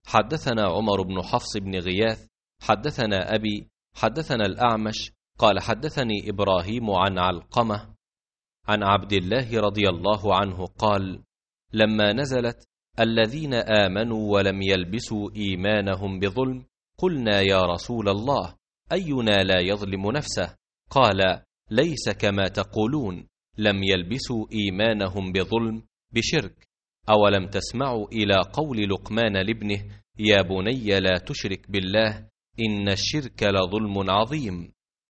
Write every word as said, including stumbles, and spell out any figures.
حدثنا عمر بن حفص بن غياث حدثنا أبي حدثنا الأعمش قال حدثني إبراهيم عن علقمة عن عبد الله رضي الله عنه قال: لما نزلت الذين آمنوا ولم يلبسوا إيمانهم بظلم قلنا يا رسول الله أينا لا يظلم نفسه؟ قال: ليس كما تقولون، لم يلبسوا إيمانهم بظلم بشرك. أولم تسمعوا إلى قول لقمان لابنه: يا بني لا تشرك بالله إن الشرك لظلم عظيم.